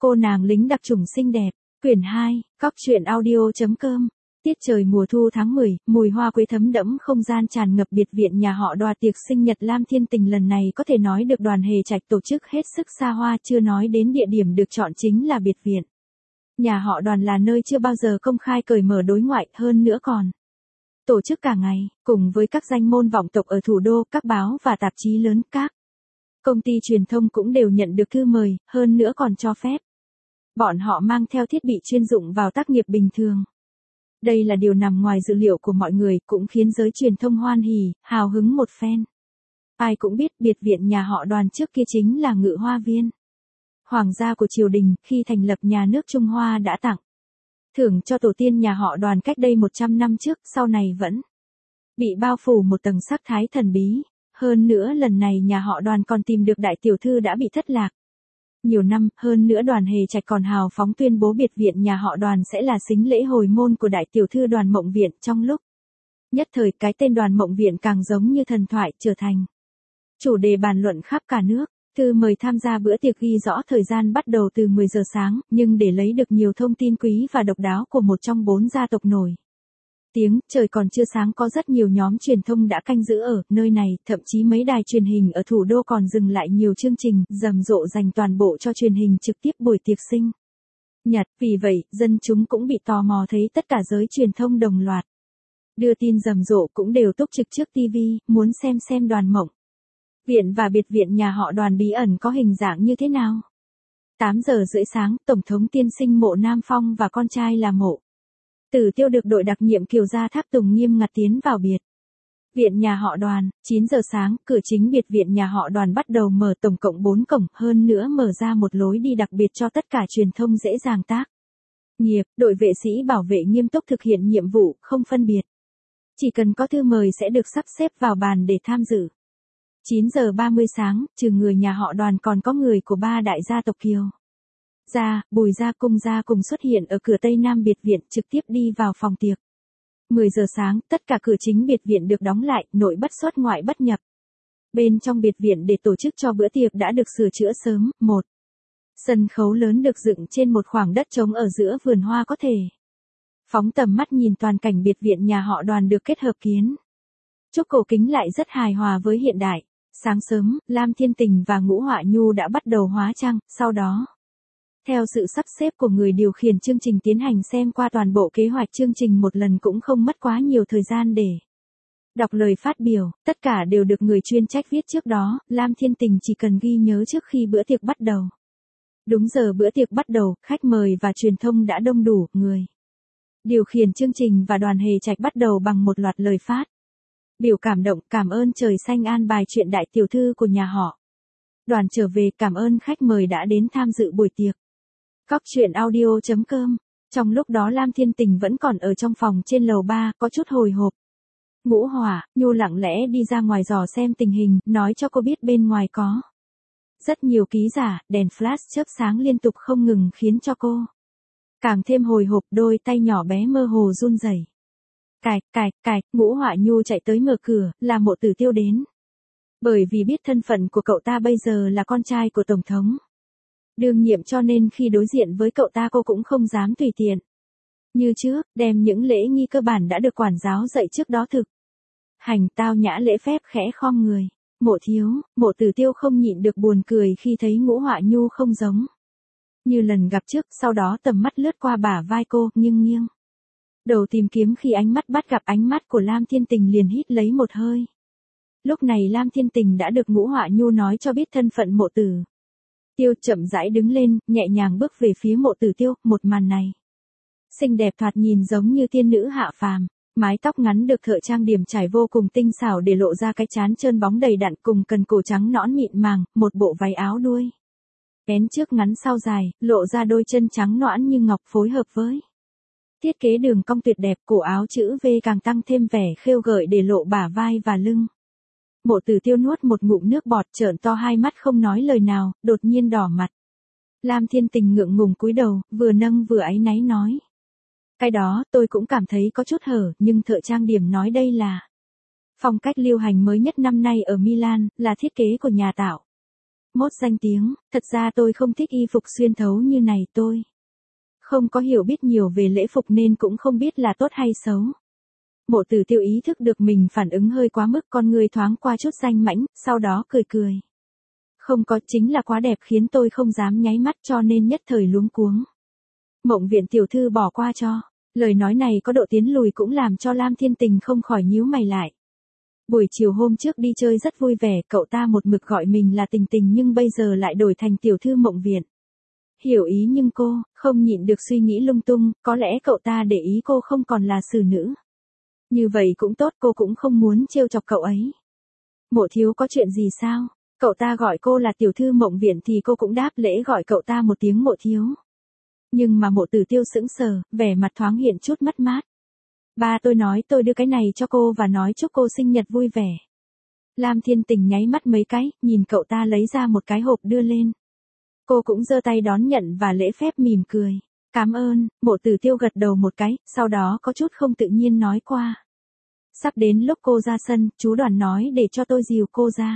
Cô nàng lính đặc chủng xinh đẹp, quyển 2, Cóc truyện audio.com. Tiết trời mùa thu tháng 10, mùi hoa quế thấm đẫm không gian tràn ngập biệt viện nhà họ Đoà. Tiệc sinh nhật Lam Thiên Tình lần này có thể nói được Đoàn Hề Trạch tổ chức hết sức xa hoa, chưa nói đến địa điểm được chọn chính là biệt viện. Nhà họ Đoàn là nơi chưa bao giờ công khai cởi mở đối ngoại, hơn nữa còn tổ chức cả ngày, cùng với các danh môn vọng tộc ở thủ đô, các báo và tạp chí lớn, các công ty truyền thông cũng đều nhận được thư mời, hơn nữa còn cho phép bọn họ mang theo thiết bị chuyên dụng vào tác nghiệp bình thường. Đây là điều nằm ngoài dự liệu của mọi người, cũng khiến giới truyền thông hoan hỉ, hào hứng một phen. Ai cũng biết biệt viện nhà họ Đoàn trước kia chính là Ngự Hoa Viên hoàng gia của triều đình, khi thành lập nhà nước Trung Hoa đã tặng thưởng cho tổ tiên nhà họ Đoàn cách đây 100 năm trước, sau này vẫn bị bao phủ một tầng sắc thái thần bí. Hơn nữa lần này nhà họ Đoàn còn tìm được đại tiểu thư đã bị thất lạc nhiều năm, hơn nữa Đoàn Hề Trạch còn hào phóng tuyên bố biệt viện nhà họ Đoàn sẽ là sính lễ hồi môn của đại tiểu thư Đoàn Mộng Viện. Trong lúc nhất thời, cái tên Đoàn Mộng Viện càng giống như thần thoại, trở thành chủ đề bàn luận khắp cả nước. Thư mời tham gia bữa tiệc ghi rõ thời gian bắt đầu từ 10 giờ sáng, nhưng để lấy được nhiều thông tin quý và độc đáo của một trong 4 gia tộc nổi tiếng, trời còn chưa sáng có rất nhiều nhóm truyền thông đã canh giữ ở nơi này, thậm chí mấy đài truyền hình ở thủ đô còn dừng lại nhiều chương trình rầm rộ dành toàn bộ cho truyền hình trực tiếp buổi tiệc sinh nhật. Vì vậy, dân chúng cũng bị tò mò, thấy tất cả giới truyền thông đồng loạt đưa tin rầm rộ, cũng đều túc trực trước TV, muốn xem Đoàn Mộng Viện và biệt viện nhà họ Đoàn bí ẩn có hình dạng như thế nào. 8 giờ rưỡi sáng, Tổng thống tiên sinh Mộ Nam Phong và con trai là Mộ Tử Tiêu được đội đặc nhiệm Kiều Gia tháp tùng nghiêm ngặt tiến vào biệt viện nhà họ Đoàn. 9 giờ sáng, cửa chính biệt viện nhà họ Đoàn bắt đầu mở, tổng cộng 4 cổng, hơn nữa mở ra một lối đi đặc biệt cho tất cả truyền thông dễ dàng tác nghiệp. Đội vệ sĩ bảo vệ nghiêm túc thực hiện nhiệm vụ, không phân biệt. Chỉ cần có thư mời sẽ được sắp xếp vào bàn để tham dự. 9 giờ 30 sáng, trừ người nhà họ Đoàn còn có người của 3 đại gia tộc Kiều Gia, Bùi Gia, Cung Gia cùng xuất hiện ở cửa Tây Nam biệt viện, trực tiếp đi vào phòng tiệc. 10 giờ sáng, tất cả cửa chính biệt viện được đóng lại, nội bất xuất ngoại bất nhập. Bên trong biệt viện để tổ chức cho bữa tiệc đã được sửa chữa sớm. Một sân khấu lớn được dựng trên một khoảng đất trống ở giữa vườn hoa, có thể phóng tầm mắt nhìn toàn cảnh biệt viện nhà họ Đoàn được kết hợp kiến trúc cổ kính lại rất hài hòa với hiện đại. Sáng sớm, Lam Thiên Tình và Ngũ Họa Nhu đã bắt đầu hóa trang, sau đó theo sự sắp xếp của người điều khiển chương trình tiến hành xem qua toàn bộ kế hoạch chương trình một lần, cũng không mất quá nhiều thời gian để đọc lời phát biểu, tất cả đều được người chuyên trách viết trước đó. Lam Thiên Tình chỉ cần ghi nhớ trước khi bữa tiệc bắt đầu. Đúng giờ bữa tiệc bắt đầu, khách mời và truyền thông đã đông đủ, người điều khiển chương trình và Đoàn Hề Trạch bắt đầu bằng một loạt lời phát biểu cảm động, cảm ơn trời xanh an bài chuyện đại tiểu thư của nhà họ Đoàn trở về, cảm ơn khách mời đã đến tham dự buổi tiệc. Cóc truyện audio.com. Trong lúc đó Lam Thiên Tình vẫn còn ở trong phòng trên lầu 3, có chút hồi hộp. Ngũ Hỏa Nhu lặng lẽ đi ra ngoài dò xem tình hình, nói cho cô biết bên ngoài có rất nhiều ký giả, đèn flash chớp sáng liên tục không ngừng khiến cho cô càng thêm hồi hộp, đôi tay nhỏ bé mơ hồ run rẩy. Cạch, Ngũ Họa Nhu chạy tới mở cửa, là Mộ Tử Tiêu đến. Bởi vì biết thân phận của cậu ta bây giờ là con trai của Tổng thống đương nhiệm, cho nên khi đối diện với cậu ta cô cũng không dám tùy tiện như trước, đem những lễ nghi cơ bản đã được quản giáo dạy trước đó thực hành, tao nhã lễ phép, khẽ khom người. Mộ Tử Tiêu không nhịn được buồn cười khi thấy Ngũ Họa Nhu không giống như lần gặp trước, sau đó tầm mắt lướt qua bả vai cô, nghiêng đầu tìm kiếm, khi ánh mắt bắt gặp ánh mắt của Lam Thiên Tình liền hít lấy một hơi. Lúc này Lam Thiên Tình đã được Ngũ Họa Nhu nói cho biết thân phận. Mộ Tử Tiêu chậm rãi đứng lên, nhẹ nhàng bước về phía Mộ Tử Tiêu. Một màn này xinh đẹp, thoạt nhìn giống như tiên nữ hạ phàm. Mái tóc ngắn được thợ trang điểm trải vô cùng tinh xảo để lộ ra cái trán trơn bóng đầy đặn cùng cần cổ trắng nõn mịn màng, một bộ váy áo đuôi kén trước ngắn sau dài, lộ ra đôi chân trắng nõn như ngọc, phối hợp với thiết kế đường cong tuyệt đẹp, cổ áo chữ V càng tăng thêm vẻ khêu gợi để lộ bả vai và lưng. Mộ Tử Tiêu nuốt một ngụm nước bọt, trợn to hai mắt không nói lời nào, đột nhiên đỏ mặt. Lam Thiên Tình ngượng ngùng cúi đầu, vừa nâng vừa áy náy nói: "Cái đó, tôi cũng cảm thấy có chút hở, nhưng thợ trang điểm nói đây là phong cách lưu hành mới nhất năm nay ở Milan, là thiết kế của nhà tạo Mốt danh tiếng, thật ra tôi không thích y phục xuyên thấu như này, tôi không có hiểu biết nhiều về lễ phục nên cũng không biết là tốt hay xấu. Mộ Tử Tiêu ý thức được mình phản ứng hơi quá mức, con người thoáng qua chút danh mãnh, sau đó cười cười. Không có, chính là quá đẹp khiến tôi không dám nháy mắt cho nên nhất thời luống cuống. Mộng Viện tiểu thư bỏ qua cho. Lời nói này có độ tiến lùi cũng làm cho Lam Thiên Tình không khỏi nhíu mày lại. Buổi chiều hôm trước đi chơi rất vui vẻ, cậu ta một mực gọi mình là Tình Tình nhưng bây giờ lại đổi thành tiểu thư Mộng Viện. Hiểu ý nhưng cô không nhịn được suy nghĩ lung tung, có lẽ cậu ta để ý cô không còn là xử nữ. Như vậy cũng tốt, cô cũng không muốn trêu chọc cậu ấy. Mộ thiếu có chuyện gì sao? Cậu ta gọi cô là tiểu thư Mộng Viện thì cô cũng đáp lễ gọi cậu ta một tiếng Mộ thiếu. Nhưng mà Mộ Tử Tiêu sững sờ, vẻ mặt thoáng hiện chút mất mát. Ba tôi nói tôi đưa cái này cho cô và nói chúc cô sinh nhật vui vẻ. Lam Thiên Tình nháy mắt mấy cái, nhìn cậu ta lấy ra một cái hộp đưa lên. Cô cũng giơ tay đón nhận và lễ phép mỉm cười. Cảm ơn, Mộ Tử Tiêu gật đầu một cái, sau đó có chút không tự nhiên nói qua. Sắp đến lúc cô ra sân, chú Đoàn nói để cho tôi dìu cô ra.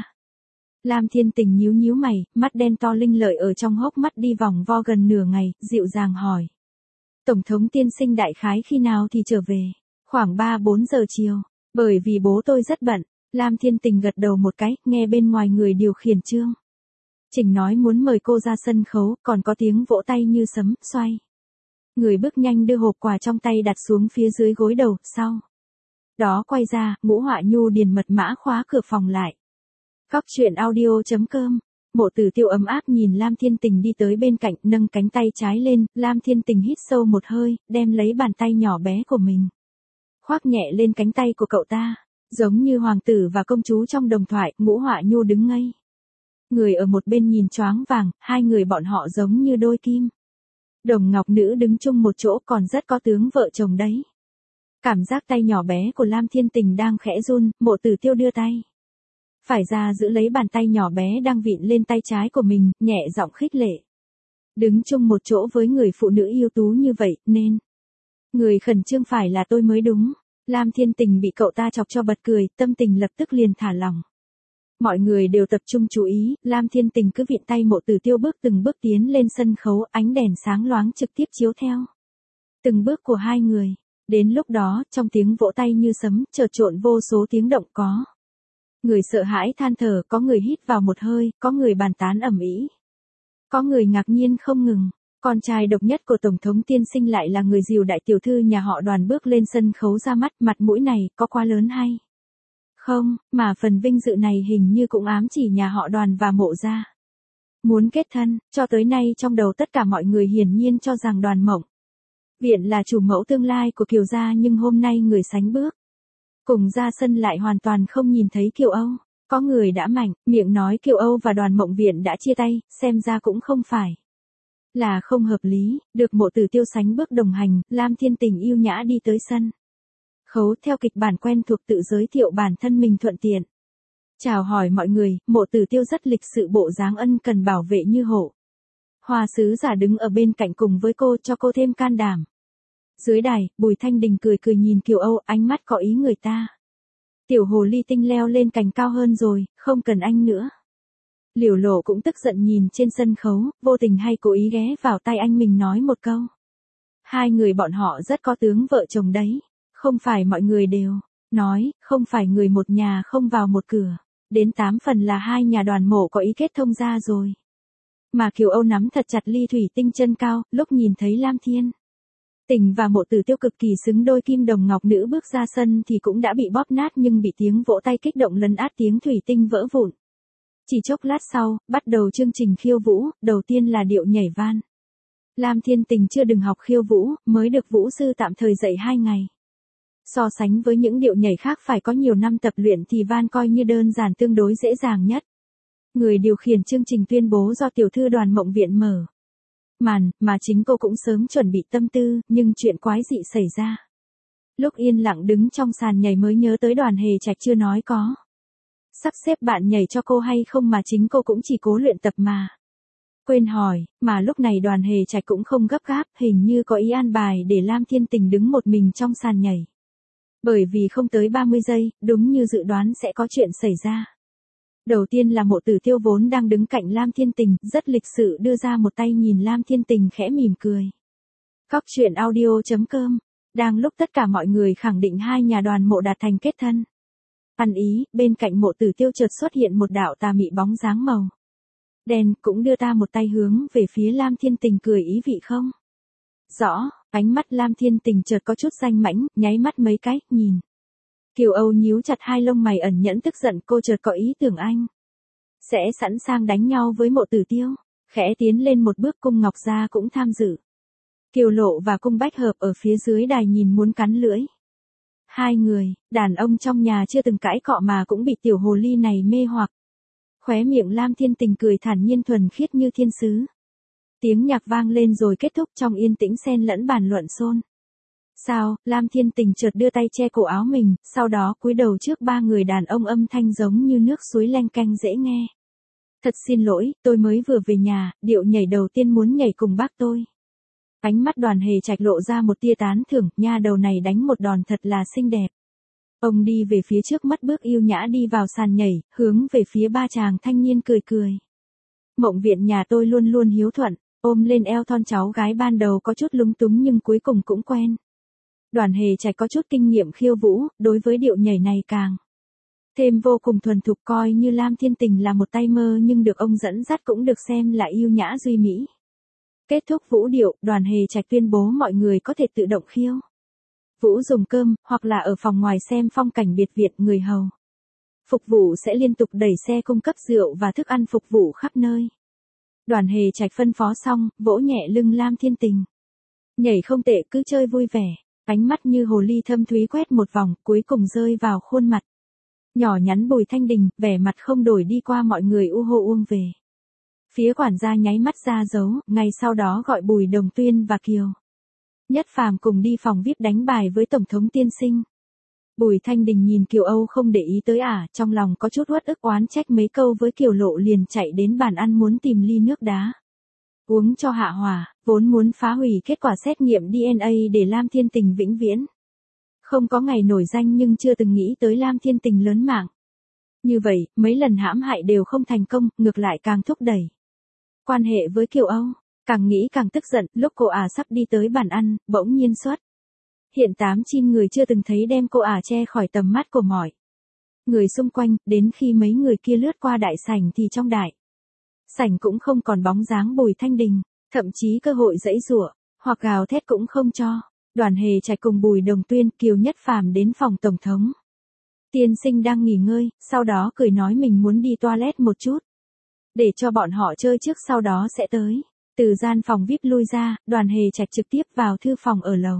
Lam Thiên Tình nhíu nhíu mày, mắt đen to linh lợi ở trong hốc mắt đi vòng vo gần nửa ngày, dịu dàng hỏi. Tổng thống tiên sinh đại khái khi nào thì trở về? Khoảng 3-4 giờ chiều. Bởi vì bố tôi rất bận. Lam Thiên Tình gật đầu một cái, nghe bên ngoài người điều khiển chương trình nói muốn mời cô ra sân khấu, còn có tiếng vỗ tay như sấm, xoay. Người bước nhanh đưa hộp quà trong tay đặt xuống phía dưới gối đầu, sau đó quay ra, Ngũ Họa Nhu điền mật mã khóa cửa phòng lại. Góc truyện audio.com. Mộ Tử Tiêu ấm áp nhìn Lam Thiên Tình đi tới bên cạnh, nâng cánh tay trái lên, Lam Thiên Tình hít sâu một hơi, đem lấy bàn tay nhỏ bé của mình. Khoác nhẹ lên cánh tay của cậu ta, giống như hoàng tử và công chúa trong đồng thoại, Ngũ Họa Nhu đứng ngây. Người ở một bên nhìn choáng vàng, hai người bọn họ giống như đôi kim đồng ngọc nữ đứng chung một chỗ, còn rất có tướng vợ chồng đấy. Cảm giác tay nhỏ bé của Lam Thiên Tình đang khẽ run, Mộ Tử Tiêu đưa tay phải ra giữ lấy bàn tay nhỏ bé đang vịn lên tay trái của mình, nhẹ giọng khích lệ. Đứng chung một chỗ với người phụ nữ ưu tú như vậy, nên người khẩn trương phải là tôi mới đúng. Lam Thiên Tình bị cậu ta chọc cho bật cười, tâm tình lập tức liền thả lỏng. Mọi người đều tập trung chú ý, Lam Thiên Tình cứ vịn tay Mộ Tử Tiêu bước từng bước tiến lên sân khấu, ánh đèn sáng loáng trực tiếp chiếu theo từng bước của hai người. Đến lúc đó, trong tiếng vỗ tay như sấm, chợt trộn vô số tiếng động, có người sợ hãi than thở, có người hít vào một hơi, có người bàn tán ầm ĩ, có người ngạc nhiên không ngừng. Con trai độc nhất của Tổng thống tiên sinh lại là người dìu đại tiểu thư nhà họ Đoàn bước lên sân khấu ra mắt, mặt mũi này có quá lớn hay không, mà phần vinh dự này hình như cũng ám chỉ nhà họ Đoàn và Mộ gia muốn kết thân. Cho tới nay trong đầu tất cả mọi người hiển nhiên cho rằng Đoàn Mộng Viện là chủ mẫu tương lai của Kiều gia, nhưng hôm nay người sánh bước cùng ra sân lại hoàn toàn không nhìn thấy Kiều Âu. Có người đã mạnh miệng nói Kiều Âu và Đoàn Mộng Viện đã chia tay, xem ra cũng không phải là không hợp lý. Được Mộ Tử Tiêu sánh bước đồng hành, Lam Thiên Tình yêu nhã đi tới sân khấu, theo kịch bản quen thuộc tự giới thiệu bản thân mình thuận tiện chào hỏi mọi người. Mộ Tử Tiêu rất lịch sự, bộ dáng ân cần bảo vệ như hổ. Hoa sứ giả đứng ở bên cạnh cùng với cô, cho cô thêm can đảm. Dưới đài, Bùi Thanh Đình cười cười nhìn Kiều Âu, ánh mắt có ý người ta. Tiểu hồ ly tinh leo lên cành cao hơn rồi, không cần anh nữa. Liễu Lộ cũng tức giận nhìn trên sân khấu, vô tình hay cố ý ghé vào tai anh mình nói một câu. Hai người bọn họ rất có tướng vợ chồng đấy. Không phải mọi người đều nói, không phải người một nhà không vào một cửa. Đến 8 phần là hai nhà Đoàn Mộ có ý kết thông ra rồi. Mà Kiều Âu nắm thật chặt ly thủy tinh chân cao, lúc nhìn thấy Lam Thiên Tình và Mộ Tử Tiêu cực kỳ xứng đôi kim đồng ngọc nữ bước ra sân thì cũng đã bị bóp nát, nhưng bị tiếng vỗ tay kích động lấn át tiếng thủy tinh vỡ vụn. Chỉ chốc lát sau, bắt đầu chương trình khiêu vũ, đầu tiên là điệu nhảy van. Lam Thiên Tình chưa từng học khiêu vũ, mới được vũ sư tạm thời dạy 2 ngày. So sánh với những điệu nhảy khác phải có nhiều năm tập luyện thì van coi như đơn giản, tương đối dễ dàng nhất. Người điều khiển chương trình tuyên bố do tiểu thư Đoàn Mộng Viện mở màn, mà chính cô cũng sớm chuẩn bị tâm tư, nhưng chuyện quái dị xảy ra. Lúc yên lặng đứng trong sàn nhảy mới nhớ tới Đoàn Hề Trạch chưa nói có sắp xếp bạn nhảy cho cô hay không, mà chính cô cũng chỉ cố luyện tập mà quên hỏi. Mà lúc này Đoàn Hề Trạch cũng không gấp gáp, hình như có ý an bài để Lam Thiên Tình đứng một mình trong sàn nhảy. Bởi vì không tới 30 giây, đúng như dự đoán sẽ có chuyện xảy ra. Đầu tiên là Mộ Tử Tiêu vốn đang đứng cạnh Lam Thiên Tình, rất lịch sự đưa ra một tay nhìn Lam Thiên Tình khẽ mỉm cười. Góc truyện audio.com. Đang lúc tất cả mọi người khẳng định hai nhà Đoàn Mộ đạt thành kết thân. Ăn ý, bên cạnh Mộ Tử Tiêu chợt xuất hiện một đạo tà mị bóng dáng màu đen, cũng đưa ta một tay hướng về phía Lam Thiên Tình cười ý vị không? Rõ, ánh mắt Lam Thiên Tình chợt có chút danh mãnh, nháy mắt mấy cái, nhìn. Kiều Âu nhíu chặt hai lông mày ẩn nhẫn tức giận, cô chợt có ý tưởng anh sẽ sẵn sàng đánh nhau với Mộ Tử Tiêu, khẽ tiến lên một bước. Cung Ngọc Gia cũng tham dự. Kiều Lộ và Cung Bách Hợp ở phía dưới đài nhìn muốn cắn lưỡi. Hai người, đàn ông trong nhà chưa từng cãi cọ mà cũng bị tiểu hồ ly này mê hoặc. Khóe miệng Lam Thiên Tình cười thản nhiên thuần khiết như thiên sứ. Tiếng nhạc vang lên rồi kết thúc trong yên tĩnh xen lẫn bàn luận xôn. Sao? Lam Thiên Tình chợt đưa tay che cổ áo mình, sau đó cúi đầu trước ba người đàn ông, âm thanh giống như nước suối leng keng dễ nghe. Thật xin lỗi, tôi mới vừa về nhà, điệu nhảy đầu tiên muốn nhảy cùng bác tôi. Ánh mắt Đoàn Hề Trạch lộ ra một tia tán thưởng, nha đầu này đánh một đòn thật là xinh đẹp. Ông đi về phía trước mất bước yêu nhã đi vào sàn nhảy, hướng về phía ba chàng thanh niên cười cười. Mộng viện nhà tôi luôn luôn hiếu thuận, ôm lên eo thon cháu gái ban đầu có chút lúng túng nhưng cuối cùng cũng quen. Đoàn Hề Trạch có chút kinh nghiệm khiêu vũ, đối với điệu nhảy này càng thêm vô cùng thuần thục, coi như Lam Thiên Tình là một tay mơ nhưng được ông dẫn dắt cũng được xem là yêu nhã duy mỹ. Kết thúc vũ điệu, Đoàn Hề Trạch tuyên bố mọi người có thể tự động khiêu vũ dùng cơm, hoặc là ở phòng ngoài xem phong cảnh biệt viện. Người hầu phục vụ sẽ liên tục đẩy xe cung cấp rượu và thức ăn phục vụ khắp nơi. Đoàn Hề Trạch phân phó xong, vỗ nhẹ lưng Lam Thiên Tình. Nhảy không tệ, cứ chơi vui vẻ. Ánh mắt như hồ ly thâm thúy quét một vòng, cuối cùng rơi vào khuôn mặt nhỏ nhắn Bùi Thanh Đình, vẻ mặt không đổi đi qua mọi người u hô uông về. Phía quản gia nháy mắt ra dấu, ngay sau đó gọi Bùi Đồng Tuyên và Kiều Nhất Phàm cùng đi phòng VIP đánh bài với Tổng thống tiên sinh. Bùi Thanh Đình nhìn Kiều Âu không để ý tới trong lòng có chút uất ức, oán trách mấy câu với Kiều Lộ liền chạy đến bàn ăn muốn tìm ly nước đá uống cho hạ hỏa, vốn muốn phá hủy kết quả xét nghiệm DNA để Lam Thiên Tình vĩnh viễn không có ngày nổi danh, nhưng chưa từng nghĩ tới Lam Thiên Tình lớn mạng như vậy, mấy lần hãm hại đều không thành công, ngược lại càng thúc đẩy quan hệ với Kiều Âu. Càng nghĩ càng tức giận, lúc cô sắp đi tới bàn ăn, bỗng nhiên xuất hiện 8-9 người chưa từng thấy, đem cô che khỏi tầm mắt của mọi người xung quanh. Đến khi mấy người kia lướt qua đại sảnh thì trong đại sảnh cũng không còn bóng dáng Bùi Thanh Đình, thậm chí cơ hội giãy giụa hoặc gào thét cũng không cho. Đoàn Hề Trạch cùng Bùi Đồng Tuyên, Kiều Nhất Phàm đến phòng Tổng thống tiên sinh đang nghỉ ngơi, sau đó cười nói mình muốn đi toilet một chút, để cho bọn họ chơi trước sau đó sẽ tới. Từ gian phòng VIP lui ra, Đoàn Hề Trạch trực tiếp vào thư phòng ở lầu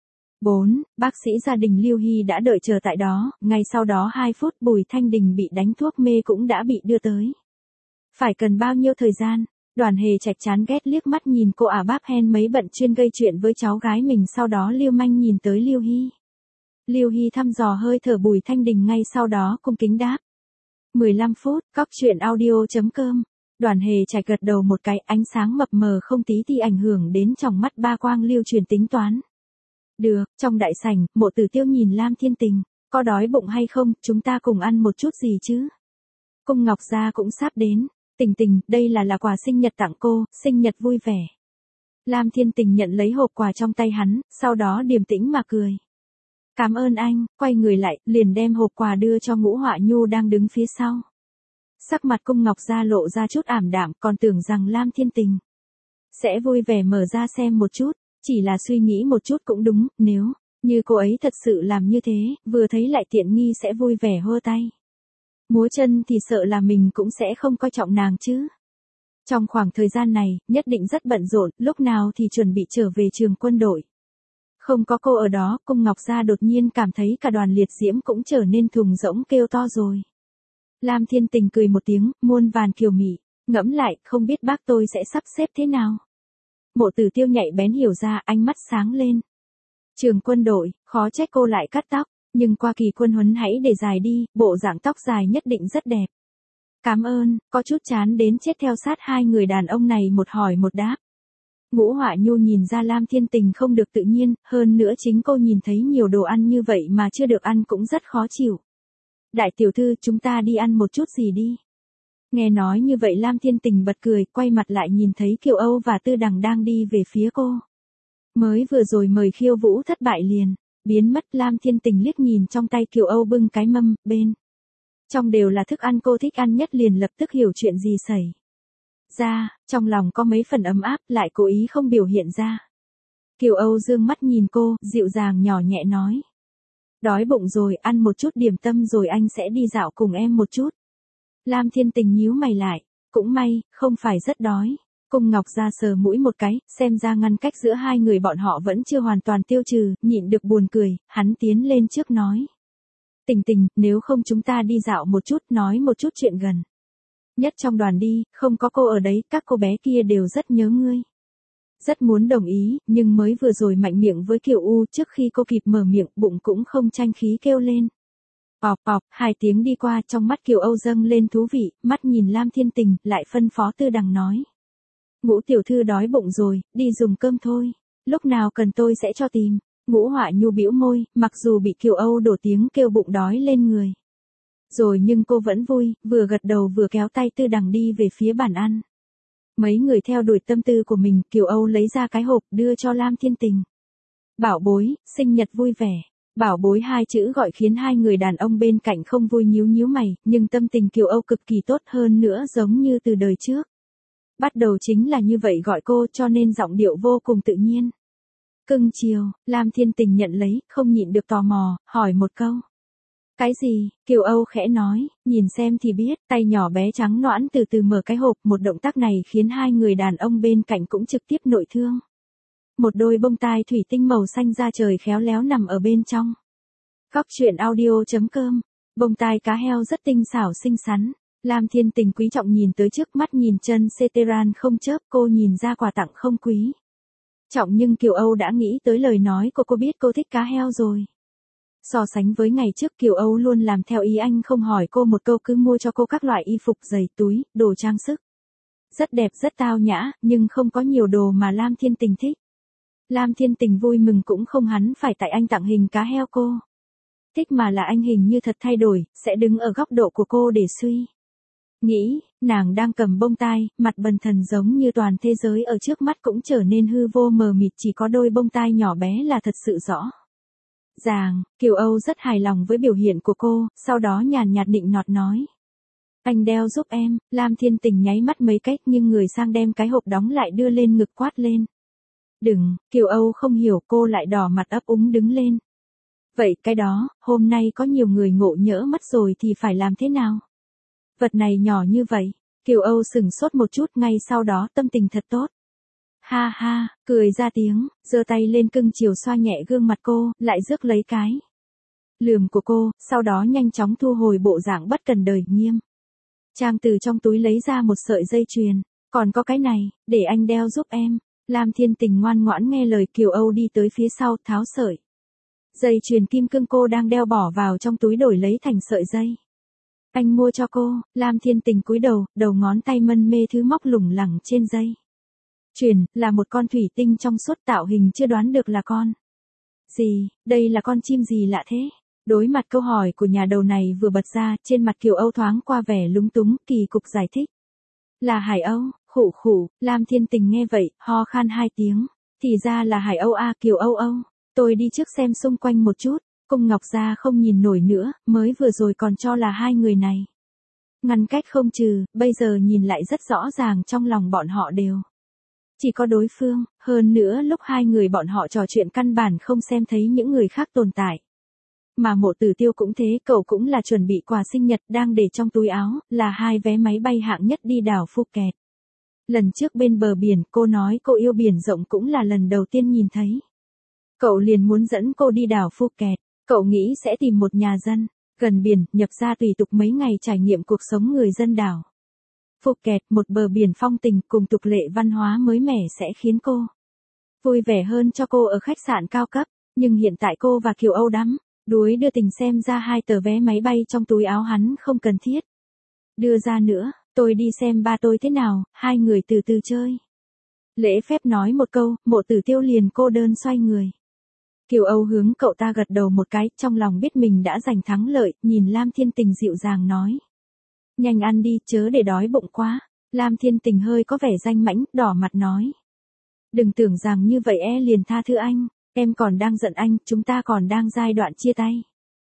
4, bác sĩ gia đình Lưu Hy đã đợi chờ tại đó, ngay sau đó 2 phút Bùi Thanh Đình bị đánh thuốc mê cũng đã bị đưa tới. Phải cần bao nhiêu thời gian? Đoàn Hề Trạch chán ghét liếc mắt nhìn cô báp hen mấy bận chuyên gây chuyện với cháu gái mình, sau đó lưu manh nhìn tới Lưu Hy. Lưu Hy thăm dò hơi thở Bùi Thanh Đình, ngay sau đó cung kính đáp. 15 phút, góc truyện audio.com. Đoàn Hề Trạch gật đầu một cái, ánh sáng mập mờ không tí ti ảnh hưởng đến trong mắt ba quang lưu truyền tính toán. Được, trong đại sảnh, Mộ Tử Tiêu nhìn Lam Thiên Tình, có đói bụng hay không, chúng ta cùng ăn một chút gì chứ? Cung Ngọc Gia cũng sắp đến. Tình Tình, đây là quà sinh nhật tặng cô, sinh nhật vui vẻ. Lam Thiên Tình nhận lấy hộp quà trong tay hắn, sau đó điềm tĩnh mà cười. Cảm ơn anh, quay người lại, liền đem hộp quà đưa cho Ngũ Họa Nhu đang đứng phía sau. Sắc mặt Cung Ngọc Gia lộ ra chút ảm đạm, còn tưởng rằng Lam Thiên Tình sẽ vui vẻ mở ra xem một chút, chỉ là suy nghĩ một chút cũng đúng, nếu như cô ấy thật sự làm như thế, vừa thấy lại tiện nghi sẽ vui vẻ hơ tay múa chân thì sợ là mình cũng sẽ không coi trọng nàng chứ. Trong khoảng thời gian này, nhất định rất bận rộn, lúc nào thì chuẩn bị trở về trường quân đội. Không có cô ở đó, Cung Ngọc Gia đột nhiên cảm thấy cả đoàn liệt diễm cũng trở nên thùng rỗng kêu to rồi. Lam Thiên Tình cười một tiếng, muôn vàn kiều mị, ngẫm lại, không biết bác tôi sẽ sắp xếp thế nào. Mộ Tử Tiêu nhạy bén hiểu ra, ánh mắt sáng lên. Trường quân đội, khó trách cô lại cắt tóc, nhưng qua kỳ quân huấn hãy để dài đi, bộ dạng tóc dài nhất định rất đẹp. Cảm ơn, có chút chán đến chết theo sát hai người đàn ông này một hỏi một đáp. Ngũ Họa Nhu nhìn ra Lam Thiên Tình không được tự nhiên, hơn nữa chính cô nhìn thấy nhiều đồ ăn như vậy mà chưa được ăn cũng rất khó chịu. Đại tiểu thư, chúng ta đi ăn một chút gì đi. Nghe nói như vậy Lam Thiên Tình bật cười, quay mặt lại nhìn thấy Kiều Âu và Tư Đằng đang đi về phía cô. Mới vừa rồi mời khiêu vũ thất bại liền, biến mất. Lam Thiên Tình liếc nhìn trong tay Kiều Âu bưng cái mâm, bên trong đều là thức ăn cô thích ăn nhất, liền lập tức hiểu chuyện gì xảy ra, trong lòng có mấy phần ấm áp, lại cố ý không biểu hiện ra. Kiều Âu dương mắt nhìn cô, dịu dàng nhỏ nhẹ nói. Đói bụng rồi, ăn một chút điểm tâm rồi anh sẽ đi dạo cùng em một chút. Lam Thiên Tình nhíu mày lại, cũng may, không phải rất đói. Cung Ngọc Gia sờ mũi một cái, xem ra ngăn cách giữa hai người bọn họ vẫn chưa hoàn toàn tiêu trừ, nhịn được buồn cười, hắn tiến lên trước nói. Tình Tình, nếu không chúng ta đi dạo một chút, nói một chút chuyện gần nhất trong đoàn đi, không có cô ở đấy, các cô bé kia đều rất nhớ ngươi. Rất muốn đồng ý, nhưng mới vừa rồi mạnh miệng với Kiều U, trước khi cô kịp mở miệng, bụng cũng không tranh khí kêu lên. Bọp bọp, 2 tiếng đi qua, trong mắt Kiều Âu dâng lên thú vị, mắt nhìn Lam Thiên Tình, lại phân phó Tư Đằng nói. Ngũ tiểu thư đói bụng rồi, đi dùng cơm thôi, lúc nào cần tôi sẽ cho tìm. Ngũ Họa Nhu bĩu môi, mặc dù bị Kiều Âu đổ tiếng kêu bụng đói lên người. Rồi nhưng cô vẫn vui, vừa gật đầu vừa kéo tay Tư Đằng đi về phía bàn ăn. Mấy người theo đuổi tâm tư của mình, Kiều Âu lấy ra cái hộp đưa cho Lam Thiên Tình. Bảo bối, sinh nhật vui vẻ. Bảo bối 2 chữ gọi khiến hai người đàn ông bên cạnh không vui, nhíu nhíu mày, nhưng tâm tình Kiều Âu cực kỳ tốt, hơn nữa giống như từ đời trước. Bắt đầu chính là như vậy gọi cô, cho nên giọng điệu vô cùng tự nhiên. Cưng chiều, Lam Thiên Tình nhận lấy, không nhịn được tò mò, hỏi một câu. Cái gì? Kiều Âu khẽ nói, nhìn xem thì biết, tay nhỏ bé trắng nõn từ từ mở cái hộp, một động tác này khiến hai người đàn ông bên cạnh cũng trực tiếp nội thương. Một đôi bông tai thủy tinh màu xanh da trời khéo léo nằm ở bên trong. Góc truyện audio.com, bông tai cá heo rất tinh xảo xinh xắn. Lam Thiên Tình quý trọng nhìn tới trước, mắt nhìn chân Ceteran không chớp, cô nhìn ra quà tặng không quý trọng, nhưng Kiều Âu đã nghĩ tới lời nói của cô, biết cô thích cá heo rồi. So sánh với ngày trước, Kiều Âu luôn làm theo ý anh, không hỏi cô một câu cứ mua cho cô các loại y phục, giày, túi, đồ trang sức. Rất đẹp rất tao nhã, nhưng không có nhiều đồ mà Lam Thiên Tình thích. Lam Thiên Tình vui mừng cũng không hẳn phải tại anh tặng hình cá heo cô thích, mà là anh hình như thật thay đổi, sẽ đứng ở góc độ của cô để suy nghĩ. Nàng đang cầm bông tai, mặt bần thần giống như toàn thế giới ở trước mắt cũng trở nên hư vô mờ mịt, chỉ có đôi bông tai nhỏ bé là thật sự rõ ràng. Kiều Âu rất hài lòng với biểu hiện của cô, sau đó nhàn nhạt nịnh nọt nói. Anh đeo giúp em. Lam Thiên Tình nháy mắt mấy cách, nhưng người sang đem cái hộp đóng lại đưa lên ngực quát lên. Đừng. Kiều Âu không hiểu, cô lại đỏ mặt ấp úng đứng lên. Vậy cái đó, hôm nay có nhiều người ngộ nhỡ mắt rồi thì phải làm thế nào? Vật này nhỏ như vậy. Kiều Âu sửng sốt một chút, ngay sau đó tâm tình thật tốt. Ha ha, cười ra tiếng, giơ tay lên cưng chiều xoa nhẹ gương mặt cô, lại rước lấy cái lườm của cô, sau đó nhanh chóng thu hồi bộ dạng bất cần đời nghiêm trang, từ trong túi lấy ra một sợi dây chuyền. Còn có cái này, để anh đeo giúp em. Lam Thiên Tình ngoan ngoãn nghe lời, Kiều Âu đi tới phía sau, tháo sợi dây chuyền kim cương cô đang đeo bỏ vào trong túi, đổi lấy thành sợi dây anh mua cho cô. Lam Thiên Tình cúi đầu, đầu ngón tay mân mê thứ móc lủng lẳng trên dây chuyền, là một con thủy tinh trong suốt, tạo hình chưa đoán được là con gì. Đây là con chim gì lạ thế? Đối mặt câu hỏi của nhà đầu này vừa bật ra, trên mặt Kiều Âu thoáng qua vẻ lúng túng, kỳ cục giải thích. Là hải âu. Khụ khụ. Lam Thiên Tình nghe vậy, ho khan 2 tiếng. Thì ra là hải âu à. Kiều Âu âu, tôi đi trước xem xung quanh một chút. Cung Ngọc Gia không nhìn nổi nữa, mới vừa rồi còn cho là hai người này ngăn cách không trừ, bây giờ nhìn lại rất rõ ràng trong lòng bọn họ đều chỉ có đối phương, hơn nữa lúc hai người bọn họ trò chuyện căn bản không xem thấy những người khác tồn tại. Mà Mộ Tử Tiêu cũng thế, cậu cũng là chuẩn bị quà sinh nhật, đang để trong túi áo, là 2 vé máy bay hạng nhất đi đảo Phuket. Lần trước bên bờ biển, cô nói cô yêu biển rộng cũng là lần đầu tiên nhìn thấy. Cậu liền muốn dẫn cô đi đảo Phuket, cậu nghĩ sẽ tìm một nhà dân gần biển, nhập ra tùy tục mấy ngày trải nghiệm cuộc sống người dân đảo Phuket, một bờ biển phong tình cùng tục lệ văn hóa mới mẻ sẽ khiến cô vui vẻ hơn cho cô ở khách sạn cao cấp. Nhưng hiện tại cô và Kiều Âu đắm đuối đưa tình, xem ra 2 tờ vé máy bay trong túi áo hắn không cần thiết đưa ra nữa. Tôi đi xem ba tôi thế nào, hai người từ từ chơi. Lễ phép nói một câu, Mộ Tử Tiêu liền cô đơn xoay người. Kiều Âu hướng cậu ta gật đầu một cái, trong lòng biết mình đã giành thắng lợi, nhìn Lam Thiên Tình dịu dàng nói. Nhanh ăn đi, chớ để đói bụng quá. Lam Thiên Tình hơi có vẻ danh mãnh, đỏ mặt nói. Đừng tưởng rằng như vậy liền tha thứ anh, em còn đang giận anh, chúng ta còn đang giai đoạn chia tay.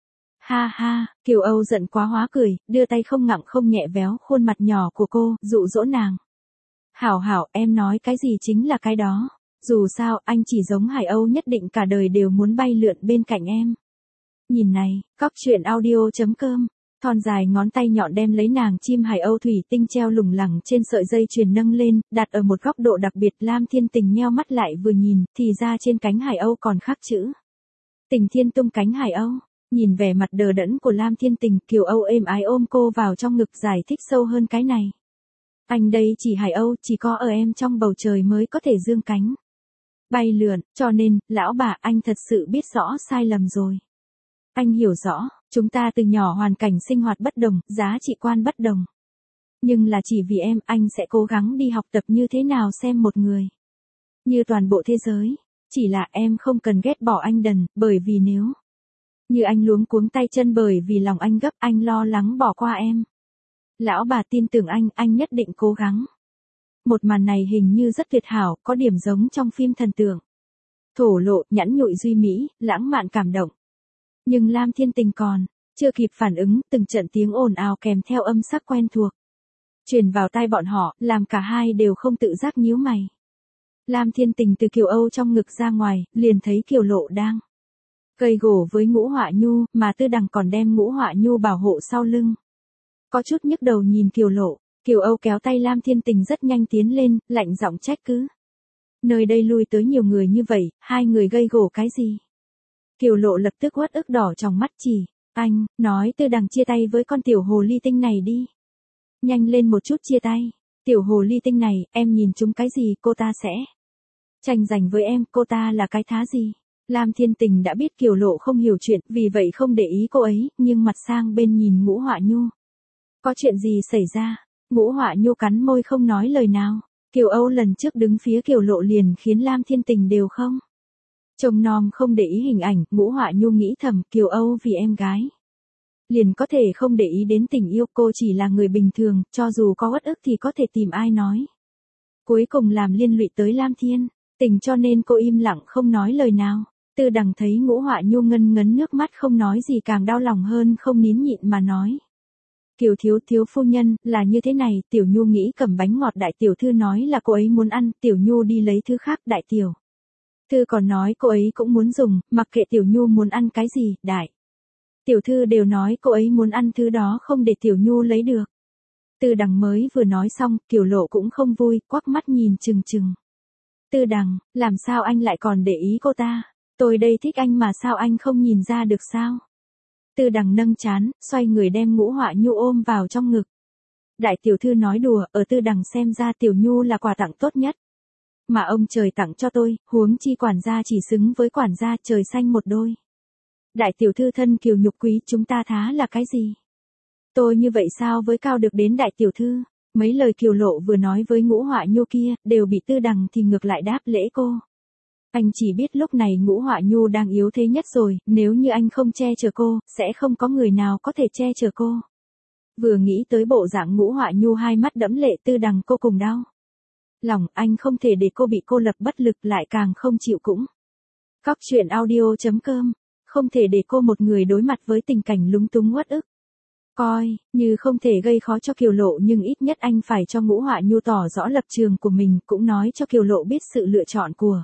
Ha ha, Kiều Âu giận quá hóa cười, đưa tay không nặng không nhẹ véo khuôn mặt nhỏ của cô, dụ dỗ nàng. Hảo hảo, em nói cái gì chính là cái đó. Dù sao, anh chỉ giống Hải Âu nhất định cả đời đều muốn bay lượn bên cạnh em. Nhìn này, cóc truyện audio.com. Thon dài ngón tay nhọn đem lấy nàng chim Hải Âu thủy tinh treo lủng lẳng trên sợi dây chuyền nâng lên, đặt ở một góc độ đặc biệt. Lam Thiên Tình nheo mắt lại vừa nhìn, thì ra trên cánh Hải Âu còn khắc chữ. Tình Thiên tung cánh Hải Âu. Nhìn vẻ mặt đờ đẫn của Lam Thiên Tình, Kiều Âu êm ái ôm cô vào trong ngực giải thích sâu hơn cái này. Anh đây chỉ Hải Âu, chỉ có ở em trong bầu trời mới có thể dương cánh. Bay lượn, cho nên, lão bà, anh thật sự biết rõ sai lầm rồi. Anh hiểu rõ, chúng ta từ nhỏ hoàn cảnh sinh hoạt bất đồng, giá trị quan bất đồng. Nhưng là chỉ vì em, anh sẽ cố gắng đi học tập như thế nào xem một người. Như toàn bộ thế giới. Chỉ là em không cần ghét bỏ anh đần, bởi vì nếu như anh luống cuống tay chân bởi vì lòng anh gấp, anh lo lắng bỏ qua em. Lão bà tin tưởng anh nhất định cố gắng. Một màn này hình như rất tuyệt hảo, có điểm giống trong phim thần tượng. Thổ lộ, nhẵn nhụi duy mỹ, lãng mạn cảm động. Nhưng Lam Thiên Tình còn chưa kịp phản ứng, từng trận tiếng ồn ào kèm theo âm sắc quen thuộc truyền vào tai bọn họ, làm cả hai đều không tự giác nhíu mày. Lam Thiên Tình từ Kiều Âu trong ngực ra ngoài, liền thấy Kiều Lộ đang cây gỗ với Ngũ Họa Nhu, mà Tư Đằng còn đem Ngũ Họa Nhu bảo hộ sau lưng. Có chút nhức đầu nhìn Kiều Lộ, Kiều Âu kéo tay Lam Thiên Tình rất nhanh tiến lên, lạnh giọng trách cứ. Nơi đây lui tới nhiều người như vậy, hai người gây gổ cái gì? Kiều Lộ lập tức uất ức đỏ trong mắt chỉ. Anh, nói Tư Đằng chia tay với con tiểu hồ ly tinh này đi. Nhanh lên một chút chia tay. Tiểu hồ ly tinh này, em nhìn chúng cái gì cô ta sẽ tranh giành với em, cô ta là cái thá gì? Lam Thiên Tình đã biết Kiều Lộ không hiểu chuyện, vì vậy không để ý cô ấy, nhưng mặt sang bên nhìn Ngũ Họa Nhu. Có chuyện gì xảy ra? Ngũ Họa Nhu cắn môi không nói lời nào. Kiều Âu lần trước đứng phía Kiều Lộ liền khiến Lam Thiên Tình đều không trông nom không để ý hình ảnh. Ngũ Họa Nhu nghĩ thầm, Kiều Âu vì em gái liền có thể không để ý đến tình yêu, cô chỉ là người bình thường, cho dù có uất ức thì có thể tìm ai nói. Cuối cùng làm liên lụy tới Lam Thiên Tình, cho nên cô im lặng không nói lời nào. Tư Đằng thấy Ngũ Họa Nhu ngân ngấn nước mắt không nói gì càng đau lòng hơn, không nín nhịn mà nói. Kiều thiếu phu nhân, là như thế này, Tiểu Nhu nghĩ cầm bánh ngọt đại tiểu thư nói là cô ấy muốn ăn, Tiểu Nhu đi lấy thứ khác, đại tiểu thư còn nói cô ấy cũng muốn dùng, mặc kệ Tiểu Nhu muốn ăn cái gì, đại tiểu thư đều nói cô ấy muốn ăn thứ đó không để Tiểu Nhu lấy được. Tư Đằng mới vừa nói xong, Kiều Lộ cũng không vui, quắc mắt nhìn chừng chừng. Tư Đằng, làm sao anh lại còn để ý cô ta? Tôi đây thích anh mà sao anh không nhìn ra được sao? Tư Đằng nâng trán, xoay người đem Ngũ Họa Nhu ôm vào trong ngực. Đại tiểu thư nói đùa, ở Tư Đằng xem ra Tiểu Nhu là quà tặng tốt nhất mà ông trời tặng cho tôi, huống chi quản gia chỉ xứng với quản gia, trời xanh một đôi. Đại tiểu thư thân kiều nhục quý, chúng ta thá là cái gì? Tôi như vậy sao với cao được đến đại tiểu thư? Mấy lời Kiều Lộ vừa nói với Ngũ Họa Nhu kia, đều bị Tư Đằng thì ngược lại đáp lễ cô. Anh chỉ biết lúc này Ngũ Họa Nhu đang yếu thế nhất rồi, nếu như anh không che chở cô, sẽ không có người nào có thể che chở cô. Vừa nghĩ tới bộ dạng Ngũ Họa Nhu hai mắt đẫm lệ, Tư Đằng cô cùng đau lòng, anh không thể để cô bị cô lập bất lực, lại càng không chịu cũng. Cóc truyện audio.com, không thể để cô một người đối mặt với tình cảnh lúng túng uất ức. Coi như không thể gây khó cho Kiều Lộ, nhưng ít nhất anh phải cho Ngũ Họa Nhu tỏ rõ lập trường của mình, cũng nói cho Kiều Lộ biết sự lựa chọn của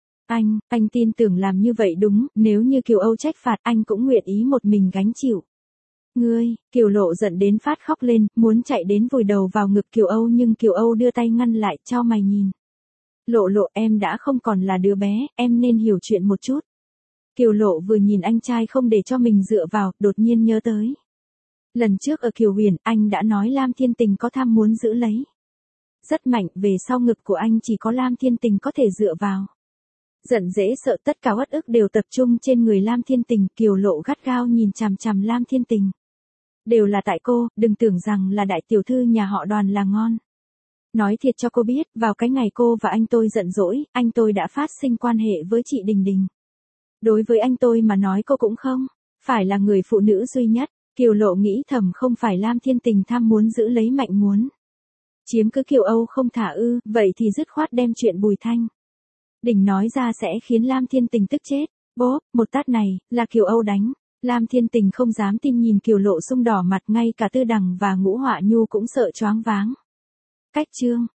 anh tin tưởng làm như vậy đúng, nếu như Kiều Âu trách phạt anh cũng nguyện ý một mình gánh chịu. Ngươi, Kiều Lộ giận đến phát khóc lên, muốn chạy đến vùi đầu vào ngực Kiều Âu, nhưng Kiều Âu đưa tay ngăn lại, cho mày nhìn. Lộ Lộ, em đã không còn là đứa bé, em nên hiểu chuyện một chút. Kiều Lộ vừa nhìn anh trai không để cho mình dựa vào, đột nhiên nhớ tới. Lần trước ở Kiều Huyền, anh đã nói Lam Thiên Tình có tham muốn giữ lấy. Rất mạnh, về sau ngực của anh chỉ có Lam Thiên Tình có thể dựa vào. Giận dễ sợ, tất cả uất ức đều tập trung trên người Lam Thiên Tình. Kiều Lộ gắt gao nhìn chằm chằm Lam Thiên Tình. Đều là tại cô, đừng tưởng rằng là đại tiểu thư nhà họ Đoàn là ngon. Nói thiệt cho cô biết, vào cái ngày cô và anh tôi giận dỗi, anh tôi đã phát sinh quan hệ với chị Đình Đình. Đối với anh tôi mà nói cô cũng không phải là người phụ nữ duy nhất. Kiều Lộ nghĩ thầm không phải Lam Thiên Tình tham muốn giữ lấy Mạnh muốn chiếm cứ Kiều Âu không thả ư, vậy thì dứt khoát đem chuyện Bùi Thanh Đình nói ra sẽ khiến Lam Thiên Tình tức chết. Bốp, một tát này, là Kiều Âu đánh. Lam Thiên Tình không dám tin nhìn Kiều Lộ sung đỏ mặt, ngay cả Tư Đằng và Ngũ Họa Nhu cũng sợ choáng váng. Cách chương